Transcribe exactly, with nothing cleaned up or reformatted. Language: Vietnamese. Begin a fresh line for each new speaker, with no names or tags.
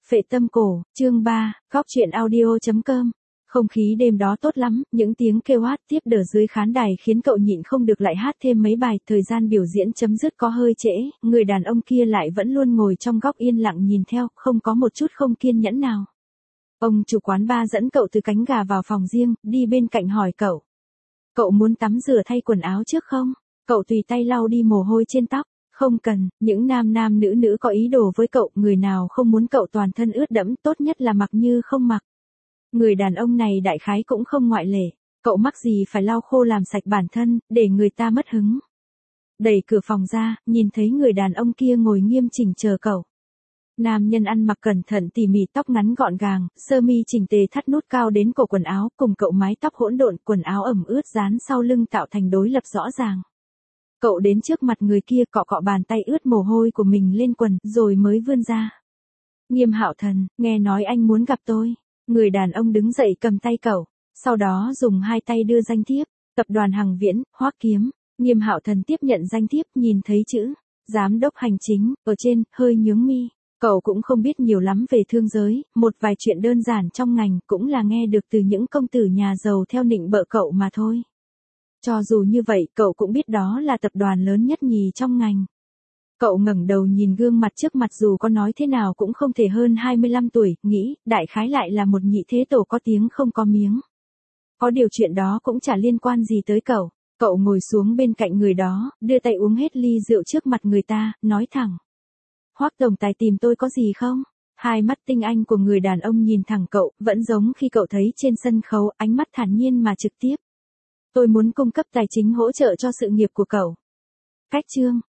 Phệ tâm cổ, chương ba, góc truyện audio chấm com. Không khí đêm đó tốt lắm, những tiếng kêu hát tiếp đờ dưới khán đài khiến cậu nhịn không được lại hát thêm mấy bài. Thời gian biểu diễn chấm dứt có hơi trễ, người đàn ông kia lại vẫn luôn ngồi trong góc yên lặng nhìn theo, không có một chút không kiên nhẫn nào. Ông chủ quán bar dẫn cậu từ cánh gà vào phòng riêng, đi bên cạnh hỏi cậu. Cậu muốn tắm rửa thay quần áo trước không? Cậu tùy tay lau đi mồ hôi trên tóc. Không cần, những nam nam nữ nữ có ý đồ với cậu, người nào không muốn cậu toàn thân ướt đẫm, tốt nhất là mặc như không mặc. Người đàn ông này đại khái cũng không ngoại lệ, cậu mắc gì phải lau khô làm sạch bản thân, để người ta mất hứng. Đẩy cửa phòng ra, nhìn thấy người đàn ông kia ngồi nghiêm chỉnh chờ cậu. Nam nhân ăn mặc cẩn thận tỉ mỉ, tóc ngắn gọn gàng, sơ mi chỉnh tề thắt nút cao đến cổ quần áo, cùng cậu mái tóc hỗn độn, quần áo ẩm ướt dán sau lưng tạo thành đối lập rõ ràng. Cậu đến trước mặt người kia cọ cọ bàn tay ướt mồ hôi của mình lên quần, rồi mới vươn ra. Nghiêm Hạo Thần, nghe nói anh muốn gặp tôi. Người đàn ông đứng dậy cầm tay cậu, sau đó dùng hai tay đưa danh thiếp, tập đoàn Hằng Viễn, Hoắc Kiếm. Nghiêm Hạo Thần tiếp nhận danh thiếp, nhìn thấy chữ giám đốc hành chính ở trên, hơi nhướng mi. Cậu cũng không biết nhiều lắm về thương giới, một vài chuyện đơn giản trong ngành cũng là nghe được từ những công tử nhà giàu theo nịnh bợ cậu mà thôi. Cho dù như vậy, cậu cũng biết đó là tập đoàn lớn nhất nhì trong ngành. Cậu ngẩng đầu nhìn gương mặt trước mặt, dù có nói thế nào cũng không thể hơn hai mươi lăm tuổi, nghĩ, đại khái lại là một nhị thế tổ có tiếng không có miếng. Có điều chuyện đó cũng chả liên quan gì tới cậu. Cậu ngồi xuống bên cạnh người đó, đưa tay uống hết ly rượu trước mặt người ta, nói thẳng. Hoắc tổng tài tìm tôi có gì không? Hai mắt tinh anh của người đàn ông nhìn thẳng cậu, vẫn giống khi cậu thấy trên sân khấu, ánh mắt thản nhiên mà trực tiếp. Tôi muốn cung cấp tài chính hỗ trợ cho sự nghiệp của cậu. Cách chương,